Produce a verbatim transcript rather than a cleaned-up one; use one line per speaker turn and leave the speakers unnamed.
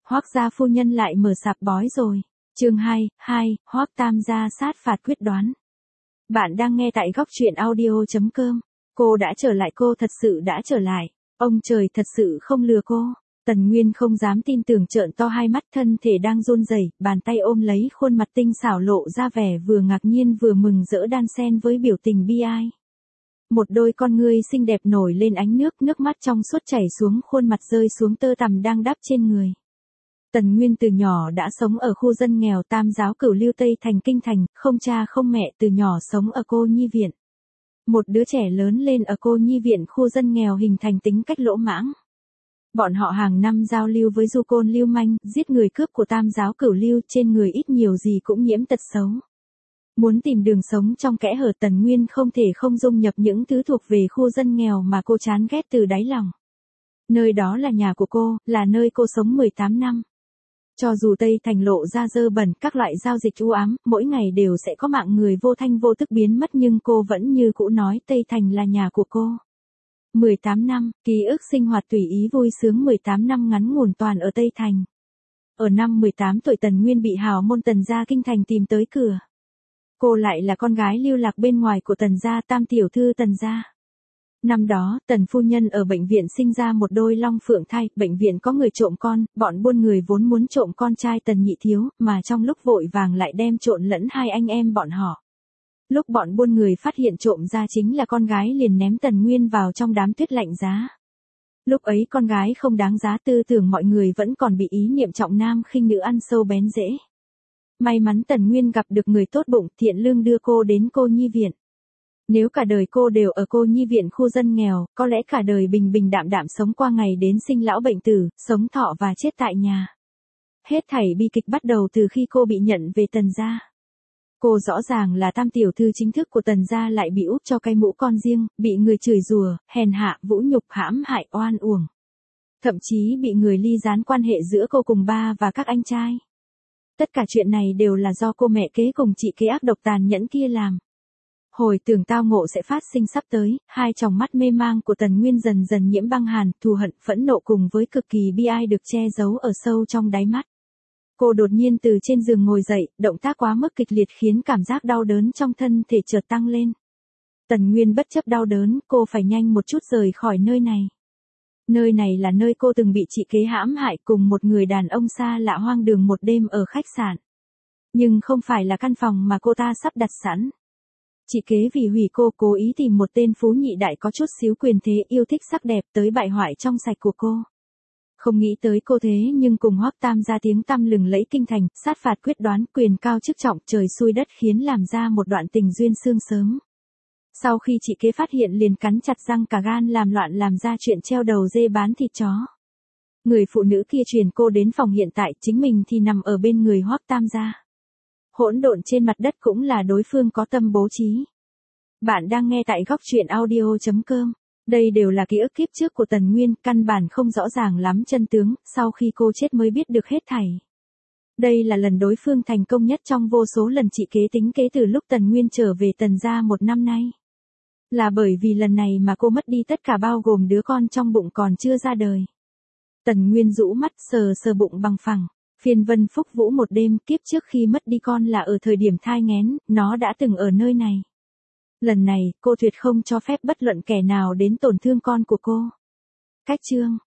Hoắc gia phu nhân lại mở sạp bói rồi. Chương hai, hai, Hoắc Tam gia sát phạt quyết đoán. Bạn đang nghe tại góc truyện audio chấm com. Cô đã trở lại, cô thật sự đã trở lại. Ông trời thật sự không lừa cô. Tần Nguyên không dám tin tưởng, trợn to hai mắt, thân thể đang run rẩy, bàn tay ôm lấy khuôn mặt tinh xảo, lộ ra vẻ vừa ngạc nhiên vừa mừng rỡ đan xen với biểu tình bi ai. Một đôi con ngươi xinh đẹp nổi lên ánh nước, nước mắt trong suốt chảy xuống khuôn mặt, rơi xuống tơ tằm đang đắp trên người. Tần Nguyên từ nhỏ đã sống ở khu dân nghèo Tam Giáo Cửu Lưu Tây Thành Kinh Thành, không cha không mẹ, từ nhỏ sống ở cô nhi viện. Một đứa trẻ lớn lên ở cô nhi viện khu dân nghèo hình thành tính cách lỗ mãng. Bọn họ hàng năm giao lưu với du côn lưu manh, giết người cướp của Tam Giáo Cửu Lưu, trên người ít nhiều gì cũng nhiễm tật xấu. Muốn tìm đường sống trong kẽ hở, Tần Nguyên không thể không dung nhập những thứ thuộc về khu dân nghèo mà cô chán ghét từ đáy lòng. Nơi đó là nhà của cô, là nơi cô sống mười tám năm. Cho dù Tây Thành lộ ra dơ bẩn, các loại giao dịch u ám, mỗi ngày đều sẽ có mạng người vô thanh vô tức biến mất, nhưng cô vẫn như cũ nói Tây Thành là nhà của cô. mười tám năm, ký ức sinh hoạt tùy ý vui sướng mười tám năm ngắn ngủn toàn ở Tây Thành. Ở năm mười tám tuổi, Tần Nguyên bị hào môn Tần gia Kinh Thành tìm tới cửa. Cô lại là con gái lưu lạc bên ngoài của Tần gia, tam tiểu thư Tần gia. Năm đó, Tần phu nhân ở bệnh viện sinh ra một đôi long phượng thai, bệnh viện có người trộm con, bọn buôn người vốn muốn trộm con trai Tần nhị thiếu, mà trong lúc vội vàng lại đem trộn lẫn hai anh em bọn họ. Lúc bọn buôn người phát hiện trộm ra chính là con gái, liền ném Tần Nguyên vào trong đám tuyết lạnh giá. Lúc ấy con gái không đáng giá, tư tưởng mọi người vẫn còn bị ý niệm trọng nam khinh nữ ăn sâu bén rễ. May mắn Tần Nguyên gặp được người tốt bụng, thiện lương đưa cô đến cô nhi viện. Nếu cả đời cô đều ở cô nhi viện khu dân nghèo, có lẽ cả đời bình bình đạm đạm sống qua ngày đến sinh lão bệnh tử, sống thọ và chết tại nhà. Hết thảy bi kịch bắt đầu từ khi cô bị nhận về Tần gia. Cô rõ ràng là tam tiểu thư chính thức của Tần gia, lại bị úp cho cái mũ con riêng, bị người chửi rủa, hèn hạ, vũ nhục, hãm hại, oan uổng. Thậm chí bị người ly gián quan hệ giữa cô cùng ba và các anh trai. Tất cả chuyện này đều là do cô mẹ kế cùng chị kế ác độc tàn nhẫn kia làm. Hồi tưởng tao ngộ sẽ phát sinh sắp tới, hai tròng mắt mê mang của Tần Nguyên dần dần nhiễm băng hàn, thù hận, phẫn nộ cùng với cực kỳ bi ai được che giấu ở sâu trong đáy mắt. Cô đột nhiên từ trên giường ngồi dậy, động tác quá mức kịch liệt khiến cảm giác đau đớn trong thân thể chợt tăng lên. Tần Nguyên bất chấp đau đớn, cô phải nhanh một chút rời khỏi nơi này. Nơi này là nơi cô từng bị chị kế hãm hại cùng một người đàn ông xa lạ hoang đường một đêm ở khách sạn. Nhưng không phải là căn phòng mà cô ta sắp đặt sẵn. Chị kế vì hủy cô, cố ý tìm một tên phú nhị đại có chút xíu quyền thế, yêu thích sắc đẹp, tới bại hoại trong sạch của cô. Không nghĩ tới cô thế nhưng cùng Hoắc Tam gia tiếng tăm lừng lẫy Kinh Thành, sát phạt quyết đoán, quyền cao chức trọng, trời xui đất khiến, làm ra một đoạn tình duyên sương sớm. Sau khi chị kế phát hiện liền cắn chặt răng cả gan làm loạn, làm ra chuyện treo đầu dê bán thịt chó. Người phụ nữ kia truyền cô đến phòng hiện tại, chính mình thì nằm ở bên người Hoắc Tam gia. Hỗn độn trên mặt đất cũng là đối phương có tâm bố trí. Bạn đang nghe tại góc truyện audio chấm com. Đây đều là ký ức kiếp trước của Tần Nguyên, căn bản không rõ ràng lắm chân tướng, sau khi cô chết mới biết được hết thảy. Đây là lần đối phương thành công nhất trong vô số lần chị kế tính kế từ lúc Tần Nguyên trở về Tần gia một năm nay. Là bởi vì lần này mà cô mất đi tất cả, bao gồm đứa con trong bụng còn chưa ra đời. Tần Nguyên rũ mắt sờ sờ bụng bằng phẳng. Phiên vân phúc vũ một đêm, kiếp trước khi mất đi con là ở thời điểm thai nghén, nó đã từng ở nơi này. Lần này, cô tuyệt không cho phép bất luận kẻ nào đến tổn thương con của cô. Cách chương